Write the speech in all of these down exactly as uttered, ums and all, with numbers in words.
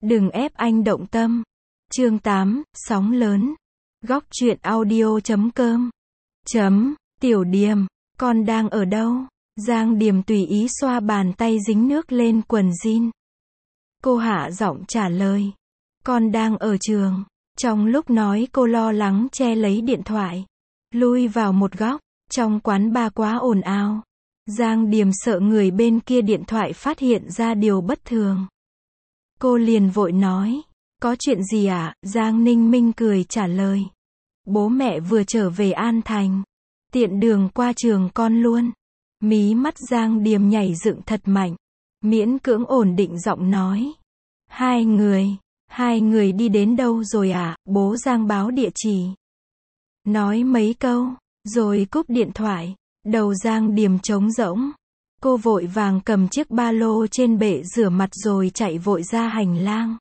Đừng ép anh động tâm. Chương tám, sóng lớn. Góc truyện audio chấm com. Chấm, Tiểu Điềm, con đang ở đâu? Giang Điềm tùy ý xoa bàn tay dính nước lên quần jean. Cô hạ giọng trả lời. Con đang ở trường. Trong lúc nói cô lo lắng che lấy điện thoại. Lui vào một góc, trong quán bar quá ồn ào. Giang Điềm sợ người bên kia điện thoại phát hiện ra điều bất thường. Cô liền vội nói. Có chuyện gì ạ? À? Giang Ninh Minh cười trả lời. Bố mẹ vừa trở về An Thành. Tiện đường qua trường con luôn. Mí mắt Giang Điềm nhảy dựng thật mạnh. Miễn cưỡng ổn định giọng nói. Hai người, hai người đi đến đâu rồi à? Bố Giang báo địa chỉ. Nói mấy câu, rồi cúp điện thoại. Đầu Giang Điềm trống rỗng. Cô vội vàng cầm chiếc ba lô trên bệ rửa mặt rồi chạy vội ra hành lang.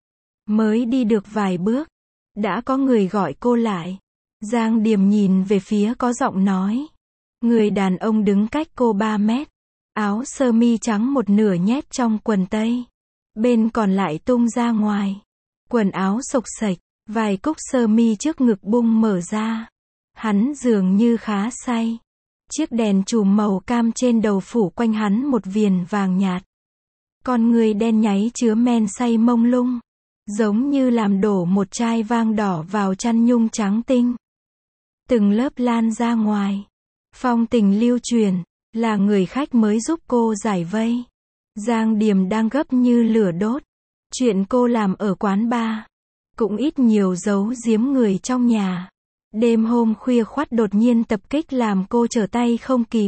Mới đi được vài bước, đã có người gọi cô lại. Giang Điềm nhìn về phía có giọng nói. Người đàn ông đứng cách cô ba mét. Áo sơ mi trắng một nửa nhét trong quần tây. Bên còn lại tung ra ngoài. Quần áo xộc xệch, vài cúc sơ mi trước ngực bung mở ra. Hắn dường như khá say. Chiếc đèn chùm màu cam trên đầu phủ quanh hắn một viền vàng nhạt. Con người đen nháy chứa men say mông lung. Giống như làm đổ một chai vang đỏ vào chăn nhung trắng tinh. Từng lớp lan ra ngoài. Phong tình lưu truyền, là người khách mới giúp cô giải vây. Giang Điềm đang gấp như lửa đốt. Chuyện cô làm ở quán bar cũng ít nhiều giấu giếm người trong nhà. Đêm hôm khuya khoắt đột nhiên tập kích làm cô trở tay không kịp.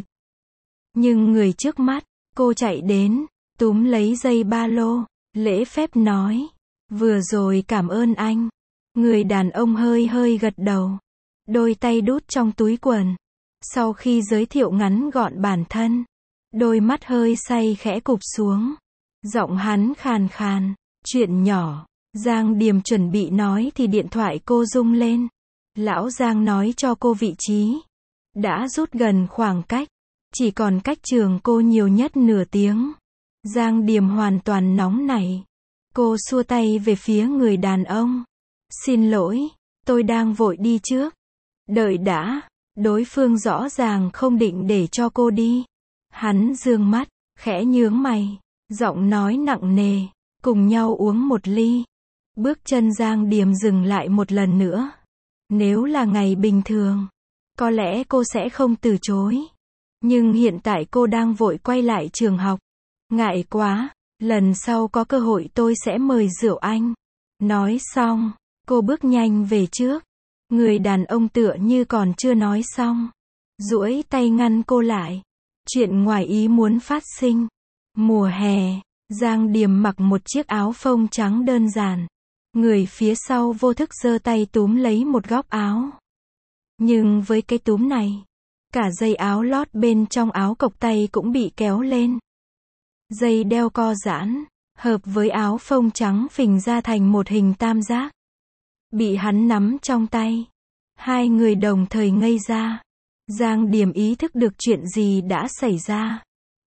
Nhưng người trước mắt, cô chạy đến, túm lấy dây ba lô, lễ phép nói. Vừa rồi cảm ơn anh. Người đàn ông hơi hơi gật đầu. Đôi tay đút trong túi quần. Sau khi giới thiệu ngắn gọn bản thân, đôi mắt hơi say khẽ cụp xuống. Giọng hắn khàn khàn. Chuyện nhỏ. Giang Điềm chuẩn bị nói thì điện thoại cô rung lên. Lão Giang nói cho cô vị trí. Đã rút gần khoảng cách. Chỉ còn cách trường cô nhiều nhất nửa tiếng. Giang Điềm hoàn toàn nóng nảy. Cô xua tay về phía người đàn ông. Xin lỗi, tôi đang vội đi trước. Đợi đã. Đối phương rõ ràng không định để cho cô đi. Hắn dương mắt, khẽ nhướng mày. Giọng nói nặng nề. Cùng nhau uống một ly. Bước chân Giang Điềm dừng lại một lần nữa. Nếu là ngày bình thường, có lẽ cô sẽ không từ chối. Nhưng hiện tại cô đang vội quay lại trường học. Ngại quá, lần sau có cơ hội tôi sẽ mời rượu anh. Nói xong, cô bước nhanh về trước. Người đàn ông tựa như còn chưa nói xong. Duỗi tay ngăn cô lại. Chuyện ngoài ý muốn phát sinh. Mùa hè, Giang Điềm mặc một chiếc áo phông trắng đơn giản. Người phía sau vô thức giơ tay túm lấy một góc áo. Nhưng với cái túm này, cả dây áo lót bên trong áo cộc tay cũng bị kéo lên. Dây đeo co giãn, hợp với áo phông trắng phình ra thành một hình tam giác. Bị hắn nắm trong tay. Hai người đồng thời ngây ra. Giang Điềm ý thức được chuyện gì đã xảy ra.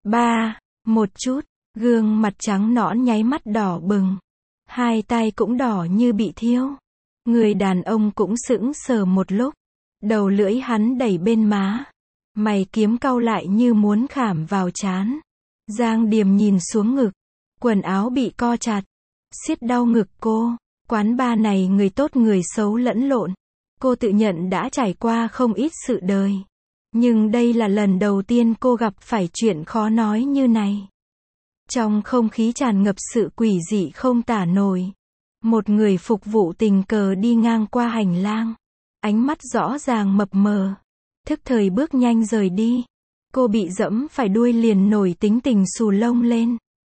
Ba, một chút, gương mặt trắng nõn nháy mắt đỏ bừng. Hai tay cũng đỏ như bị thiêu. Người đàn ông cũng sững sờ một lúc. Đầu lưỡi hắn đẩy bên má. Mày kiếm cau lại như muốn khảm vào trán. Giang Điềm nhìn xuống ngực. Quần áo bị co chặt. Siết đau ngực cô. Quán bar này người tốt người xấu lẫn lộn. Cô tự nhận đã trải qua không ít sự đời. Nhưng đây là lần đầu tiên cô gặp phải chuyện khó nói như này. Trong không khí tràn ngập sự quỷ dị không tả nổi. Một người phục vụ tình cờ đi ngang qua hành lang. Ánh mắt rõ ràng mập mờ. Thức thời bước nhanh rời đi. Cô bị dẫm phải đuôi liền nổi tính tình xù lông lên.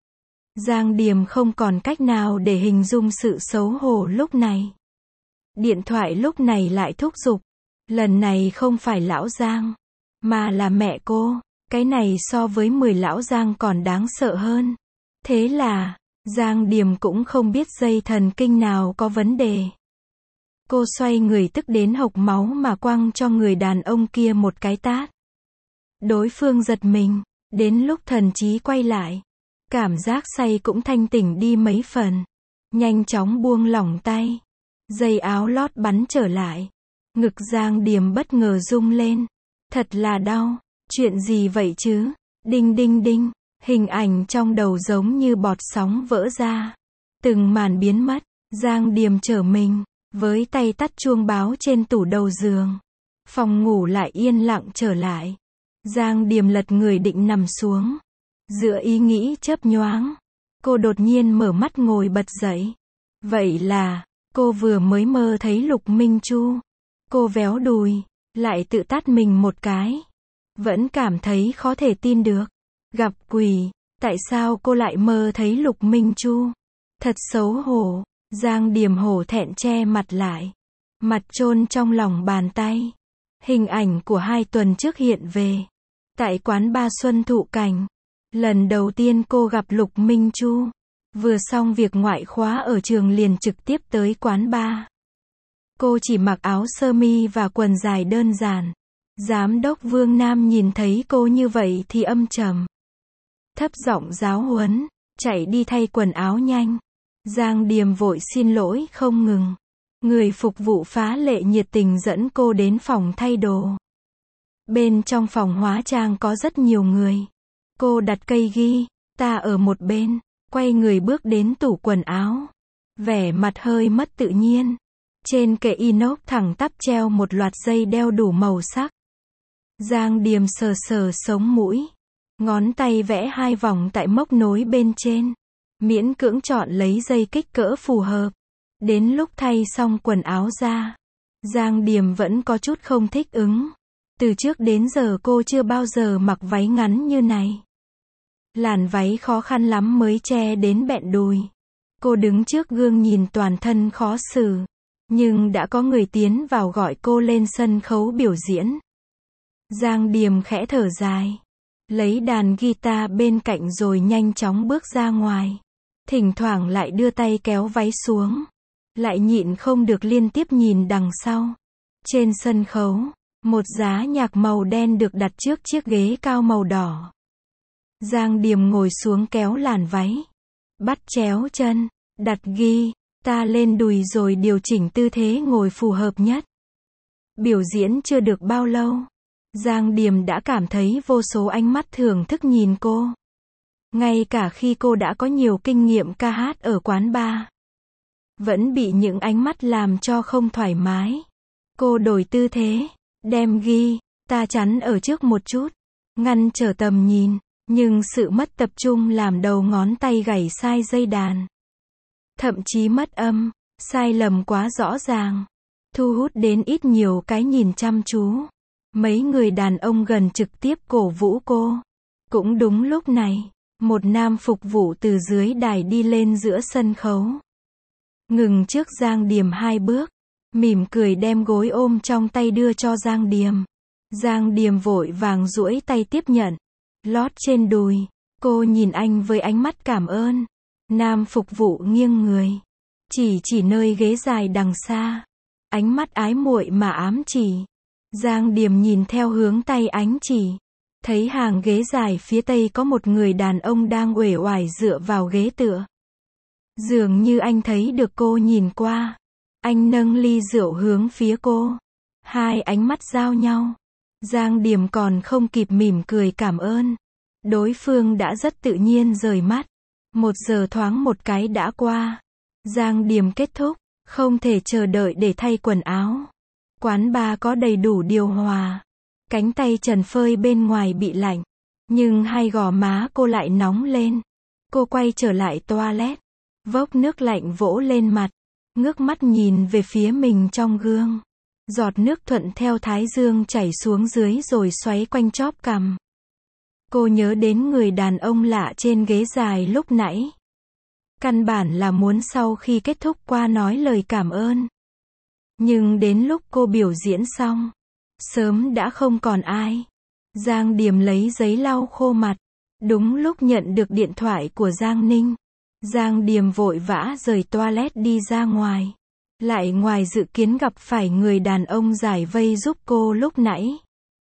Giang Điềm không còn cách nào để hình dung sự xấu hổ lúc này. Điện thoại lúc này lại thúc giục. Lần này không phải lão Giang, mà là mẹ cô. Cái này so với mười lão Giang còn đáng sợ hơn. Thế là, Giang Điềm cũng không biết dây thần kinh nào có vấn đề. Cô xoay người tức đến hộc máu mà quăng cho người đàn ông kia một cái tát. Đối phương giật mình, đến lúc thần trí quay lại. Cảm giác say cũng thanh tỉnh đi mấy phần. nhanh chóng buông lỏng tay. Dây áo lót bắn trở lại. Ngực Giang Điềm bất ngờ rung lên. Thật là đau. Chuyện gì vậy chứ? Đinh đinh đinh. Hình ảnh trong đầu giống như bọt sóng vỡ ra. Từng màn biến mất. Giang Điềm trở mình. Với tay tắt chuông báo trên tủ đầu giường. Phòng ngủ lại yên lặng trở lại. Giang Điềm lật người định nằm xuống. Giữa ý nghĩ chớp nhoáng, cô đột nhiên mở mắt ngồi bật dậy. Vậy là, cô vừa mới mơ thấy Lục Minh Chu. Cô véo đùi, lại tự tát mình một cái. Vẫn cảm thấy khó thể tin được. Gặp quỷ, tại sao cô lại mơ thấy Lục Minh Chu? Thật xấu hổ. Giang Điềm hổ thẹn che mặt lại. Mặt chôn trong lòng bàn tay. Hình ảnh của hai tuần trước hiện về. Tại quán ba Xuân Thụ Cảnh. Lần đầu tiên cô gặp Lục Minh Chu. Vừa xong việc ngoại khóa ở trường liền trực tiếp tới quán ba. Cô chỉ mặc áo sơ mi và quần dài đơn giản. Giám đốc Vương Nam nhìn thấy cô như vậy thì âm trầm. Thấp giọng giáo huấn, chạy đi thay quần áo nhanh. Giang Điềm vội xin lỗi không ngừng. Người phục vụ phá lệ nhiệt tình dẫn cô đến phòng thay đồ. Bên trong phòng hóa trang có rất nhiều người. Cô đặt cây ghi, ta ở một bên, quay người bước đến tủ quần áo. Vẻ mặt hơi mất tự nhiên. Trên kệ inox thẳng tắp treo một loạt dây đeo đủ màu sắc. Giang Điềm sờ sờ sống mũi. Ngón tay vẽ hai vòng tại móc nối bên trên. Miễn cưỡng chọn lấy dây kích cỡ phù hợp. Đến lúc thay xong quần áo ra, Giang Điềm vẫn có chút không thích ứng. Từ trước đến giờ cô chưa bao giờ mặc váy ngắn như này. Làn váy khó khăn lắm mới che đến bẹn đùi. Cô đứng trước gương nhìn toàn thân khó xử. Nhưng đã có người tiến vào gọi cô lên sân khấu biểu diễn. Giang Điềm khẽ thở dài. Lấy đàn guitar bên cạnh rồi nhanh chóng bước ra ngoài. Thỉnh thoảng lại đưa tay kéo váy xuống. Lại nhịn không được liên tiếp nhìn đằng sau. Trên sân khấu, một giá nhạc màu đen được đặt trước chiếc ghế cao màu đỏ. Giang Điềm ngồi xuống kéo làn váy. Bắt chéo chân, đặt ghi, ta lên đùi rồi điều chỉnh tư thế ngồi phù hợp nhất. Biểu diễn chưa được bao lâu. Giang Điềm đã cảm thấy vô số ánh mắt thưởng thức nhìn cô. Ngay cả khi cô đã có nhiều kinh nghiệm ca hát ở quán bar, vẫn bị những ánh mắt làm cho không thoải mái. Cô đổi tư thế, đem ghi, ta chắn ở trước một chút, ngăn trở tầm nhìn, nhưng sự mất tập trung làm đầu ngón tay gảy sai dây đàn. Thậm chí mất âm, sai lầm quá rõ ràng, thu hút đến ít nhiều cái nhìn chăm chú. Mấy người đàn ông gần trực tiếp cổ vũ cô. Cũng đúng lúc này, một nam phục vụ từ dưới đài đi lên giữa sân khấu. Ngừng trước Giang Điềm hai bước, mỉm cười đem gối ôm trong tay đưa cho Giang Điềm. Giang Điềm vội vàng duỗi tay tiếp nhận, lót trên đùi. Cô nhìn anh với ánh mắt cảm ơn. Nam phục vụ nghiêng người, chỉ chỉ nơi ghế dài đằng xa. Ánh mắt ái muội mà ám chỉ. Giang Điềm nhìn theo hướng tay ánh chỉ. Thấy hàng ghế dài phía tây có một người đàn ông đang uể oải dựa vào ghế tựa. Dường như anh thấy được cô nhìn qua. Anh nâng ly rượu hướng phía cô. Hai ánh mắt giao nhau. Giang Điềm còn không kịp mỉm cười cảm ơn. Đối phương đã rất tự nhiên rời mắt. Một giờ thoáng một cái đã qua. Giang Điềm kết thúc, không thể chờ đợi để thay quần áo. Quán bar có đầy đủ điều hòa. Cánh tay trần phơi bên ngoài bị lạnh. Nhưng hai gò má cô lại nóng lên. Cô quay trở lại toilet. Vốc nước lạnh vỗ lên mặt. Ngước mắt nhìn về phía mình trong gương. Giọt nước thuận theo thái dương chảy xuống dưới rồi xoáy quanh chóp cằm. Cô nhớ đến người đàn ông lạ trên ghế dài lúc nãy. Căn bản là muốn sau khi kết thúc qua nói lời cảm ơn. Nhưng đến lúc cô biểu diễn xong, sớm đã không còn ai. Giang Điềm lấy giấy lau khô mặt. Đúng lúc nhận được điện thoại của Giang Ninh. Giang Điềm vội vã rời toilet đi ra ngoài. Lại ngoài dự kiến gặp phải người đàn ông giải vây giúp cô lúc nãy.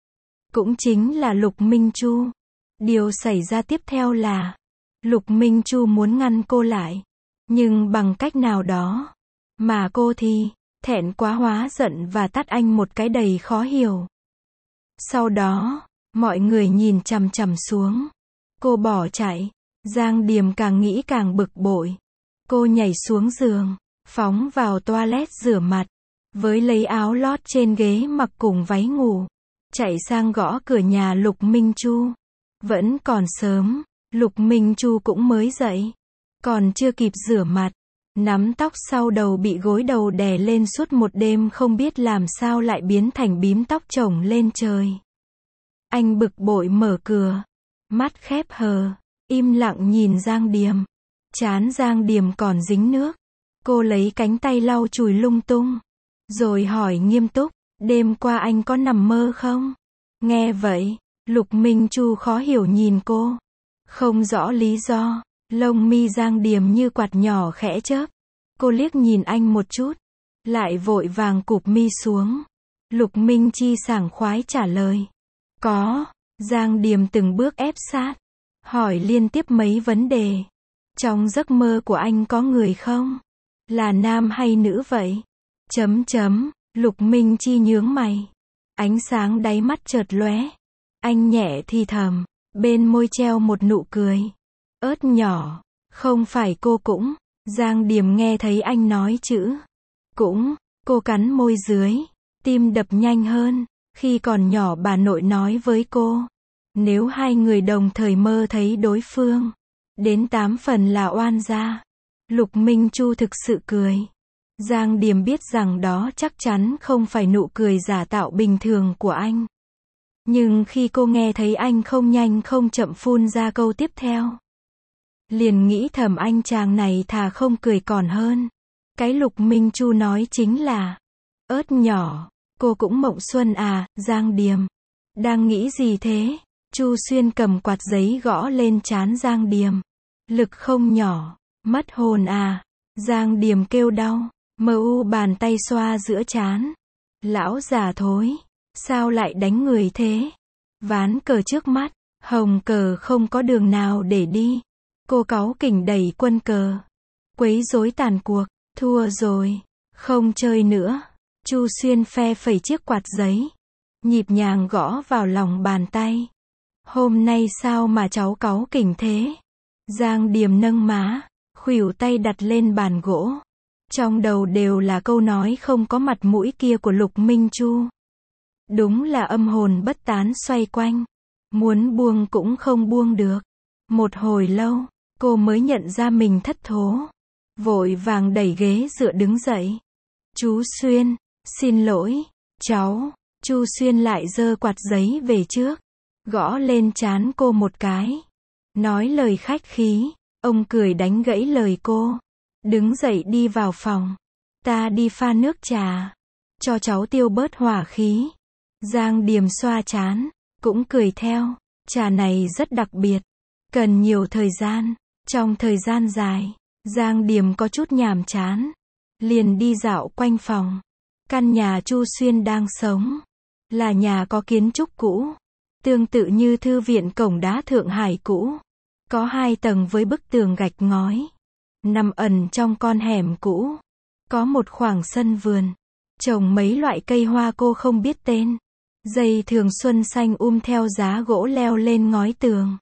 Cũng chính là Lục Minh Chu. Điều xảy ra tiếp theo là Lục Minh Chu muốn ngăn cô lại. Nhưng bằng cách nào đó, mà cô thì, thẹn quá hóa giận và tát anh một cái đầy khó hiểu. Sau đó, mọi người nhìn chằm chằm xuống. Cô bỏ chạy. Giang Điềm càng nghĩ càng bực bội. Cô nhảy xuống giường, phóng vào toilet rửa mặt, với lấy áo lót trên ghế mặc cùng váy ngủ, chạy sang gõ cửa nhà Lục Minh Chu. Vẫn còn sớm, Lục Minh Chu cũng mới dậy, còn chưa kịp rửa mặt, nắm tóc sau đầu bị gối đầu đè lên suốt một đêm không biết làm sao lại biến thành bím tóc chồng lên trời. Anh bực bội mở cửa, mắt khép hờ, im lặng nhìn Giang Điềm. Trán Giang Điềm còn dính nước. Cô lấy cánh tay lau chùi lung tung, rồi hỏi nghiêm túc, đêm qua anh có nằm mơ không? Nghe vậy, Lục Minh Chu khó hiểu nhìn cô, không rõ lý do. Lông mi Giang Điềm như quạt nhỏ khẽ chớp. Cô liếc nhìn anh một chút, lại vội vàng cụp mi xuống. Lục Minh Chi sảng khoái trả lời, có. Giang Điềm từng bước ép sát, hỏi liên tiếp mấy vấn đề. Trong giấc mơ của anh có người không? Là nam hay nữ vậy? Chấm chấm, Lục Minh Chi nhướng mày. Ánh sáng đáy mắt chợt lóe. Anh nhẹ thì thầm, bên môi treo một nụ cười ớt nhỏ. Không phải cô cũng. Giang Điềm nghe thấy anh nói chữ cũng, cô cắn môi dưới, tim đập nhanh hơn. Khi còn nhỏ bà nội nói với cô, nếu hai người đồng thời mơ thấy đối phương, đến tám phần là oan gia. Lục Minh Chu thực sự cười. Giang Điềm biết rằng đó chắc chắn không phải nụ cười giả tạo bình thường của anh. Nhưng khi cô nghe thấy anh không nhanh không chậm phun ra câu tiếp theo, liền nghĩ thầm anh chàng này thà không cười còn hơn. Cái Lục Minh Chu nói chính là ớt nhỏ. Cô cũng mộng xuân à? Giang Điềm đang nghĩ gì thế? Chu Xuyên cầm quạt giấy gõ lên trán Giang Điềm. Lực không nhỏ. Mất hồn à? Giang Điềm kêu đau, mờ u bàn tay xoa giữa trán. Lão già thối, sao lại đánh người thế? Ván cờ trước mắt, hồng cờ không có đường nào để đi. Cô cáu kỉnh đẩy quân cờ. Quấy rối tàn cuộc, thua rồi, không chơi nữa. Chu Xuyên phe phẩy chiếc quạt giấy, nhịp nhàng gõ vào lòng bàn tay. Hôm nay sao mà cháu cáu kỉnh thế? Giang Điềm nâng má, khuỷu tay đặt lên bàn gỗ. Trong đầu đều là câu nói không có mặt mũi kia của Lục Minh Chu. Đúng là âm hồn bất tán xoay quanh, muốn buông cũng không buông được. Một hồi lâu, cô mới nhận ra mình thất thố, vội vàng đẩy ghế dựa đứng dậy. Chú Xuyên, xin lỗi, cháu. Chu Xuyên lại giơ quạt giấy về trước, gõ lên trán cô một cái, nói lời khách khí. Ông cười đánh gãy lời cô, đứng dậy đi vào phòng. Ta đi pha nước trà, cho cháu tiêu bớt hỏa khí. Giang Điềm xoa trán, cũng cười theo. Trà này rất đặc biệt, cần nhiều thời gian. Trong thời gian dài, Giang Điềm có chút nhàm chán, liền đi dạo quanh phòng. Căn nhà Chu Xuyên đang sống là nhà có kiến trúc cũ, tương tự như thư viện cổng đá Thượng Hải cũ. Có hai tầng với bức tường gạch ngói, nằm ẩn trong con hẻm cũ. Có một khoảng sân vườn, trồng mấy loại cây hoa cô không biết tên. Dây thường xuân xanh um theo giá gỗ leo lên ngói tường,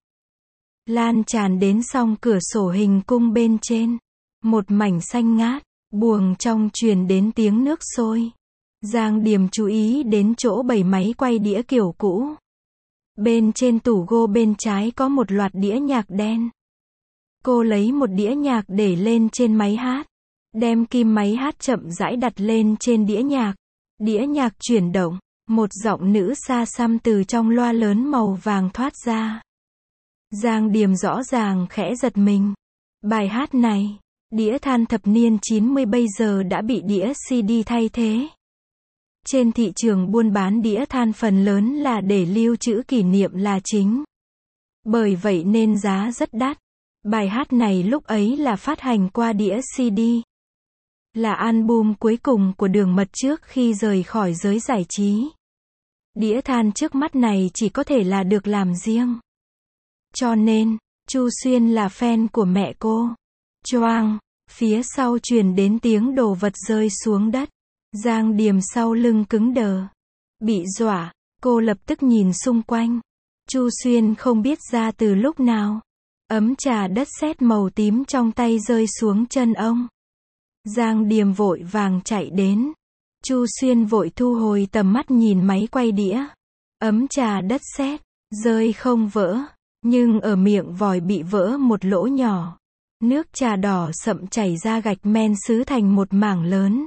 lan tràn đến song cửa sổ hình cung bên trên. Một mảnh xanh ngát, buồng trong truyền đến tiếng nước sôi. Giang Điềm chú ý đến chỗ bày máy quay đĩa kiểu cũ. Bên trên tủ gỗ bên trái có một loạt đĩa nhạc đen. Cô lấy một đĩa nhạc để lên trên máy hát, đem kim máy hát chậm rãi đặt lên trên đĩa nhạc. Đĩa nhạc chuyển động, một giọng nữ xa xăm từ trong loa lớn màu vàng thoát ra. Giang Điềm rõ ràng khẽ giật mình. Bài hát này, đĩa than thập niên chín mươi bây giờ đã bị đĩa xê đê thay thế. Trên thị trường buôn bán đĩa than phần lớn là để lưu trữ kỷ niệm là chính. Bởi vậy nên giá rất đắt. Bài hát này lúc ấy là phát hành qua đĩa xê đê. Là album cuối cùng của Đường Mật trước khi rời khỏi giới giải trí. Đĩa than trước mắt này chỉ có thể là được làm riêng. Cho nên, Chu Xuyên là fan của mẹ cô. Choang, Phía sau truyền đến tiếng đồ vật rơi xuống đất. Giang Điềm sau lưng cứng đờ. Bị dọa, cô lập tức nhìn xung quanh. Chu Xuyên không biết ra từ lúc nào. Ấm trà đất sét màu tím trong tay rơi xuống chân ông. Giang Điềm vội vàng chạy đến. Chu Xuyên vội thu hồi tầm mắt nhìn máy quay đĩa. Ấm trà đất sét, rơi không vỡ, nhưng ở miệng vòi bị vỡ một lỗ nhỏ. Nước trà đỏ sậm chảy ra gạch men sứ thành một mảng lớn.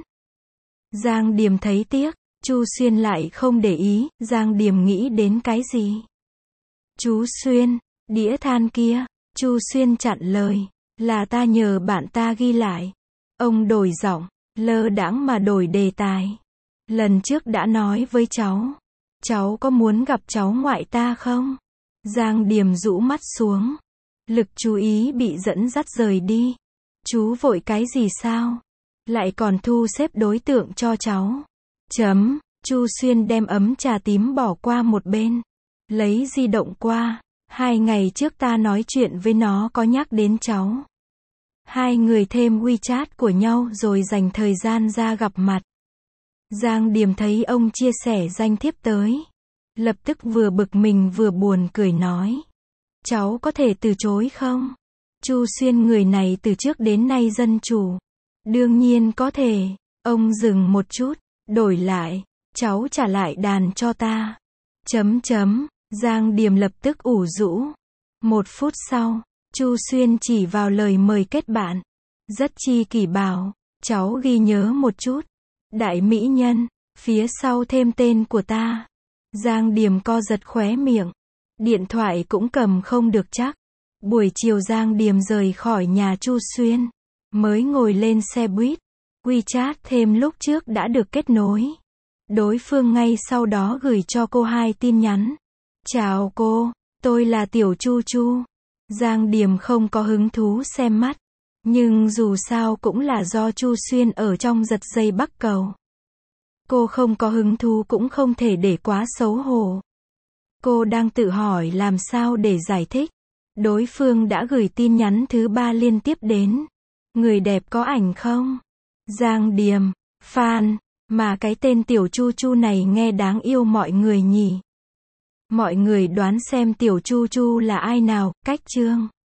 Giang Điềm thấy tiếc, Chu Xuyên lại không để ý, Giang Điềm nghĩ đến cái gì? Chú Xuyên, đĩa than kia, Chu Xuyên chặn lời, là ta nhờ bạn ta ghi lại. Ông đổi giọng, lơ đãng mà đổi đề tài. Lần trước đã nói với cháu, cháu có muốn gặp cháu ngoại ta không? Giang Điềm rũ mắt xuống. Lực chú ý bị dẫn dắt rời đi. Chú vội cái gì sao? Lại còn thu xếp đối tượng cho cháu. Chấm, Chu Xuyên đem ấm trà tím bỏ qua một bên. Lấy di động qua. Hai ngày trước ta nói chuyện với nó có nhắc đến cháu. Hai người thêm WeChat của nhau rồi dành thời gian ra gặp mặt. Giang Điềm thấy ông chia sẻ danh thiếp tới. Lập tức vừa bực mình vừa buồn cười nói. Cháu có thể từ chối không? Chu Xuyên người này từ trước đến nay dân chủ. Đương nhiên có thể. Ông dừng một chút. Đổi lại. Cháu trả lại đàn cho ta. Chấm chấm. Giang Điềm lập tức ủ rũ. Một phút sau. Chu Xuyên chỉ vào lời mời kết bạn. Rất chi kỷ bảo. Cháu ghi nhớ một chút. Đại mỹ nhân. Phía sau thêm tên của ta. Giang Điềm co giật khóe miệng. Điện thoại cũng cầm không được chắc. Buổi chiều Giang Điềm rời khỏi nhà Chu Xuyên. Mới ngồi lên xe buýt. WeChat thêm lúc trước đã được kết nối. Đối phương ngay sau đó gửi cho cô hai tin nhắn. Chào cô, tôi là Tiểu Chu Chu. Giang Điềm không có hứng thú xem mắt. Nhưng dù sao cũng là do Chu Xuyên ở trong giật dây Bắc Cầu. Cô không có hứng thú cũng không thể để quá xấu hổ. Cô đang tự hỏi làm sao để giải thích. Đối phương đã gửi tin nhắn thứ ba liên tiếp đến. Người đẹp có ảnh không? Giang Điềm, fan, mà cái tên Tiểu Chu Chu này nghe đáng yêu mọi người nhỉ. Mọi người đoán xem Tiểu Chu Chu là ai nào, cách chương.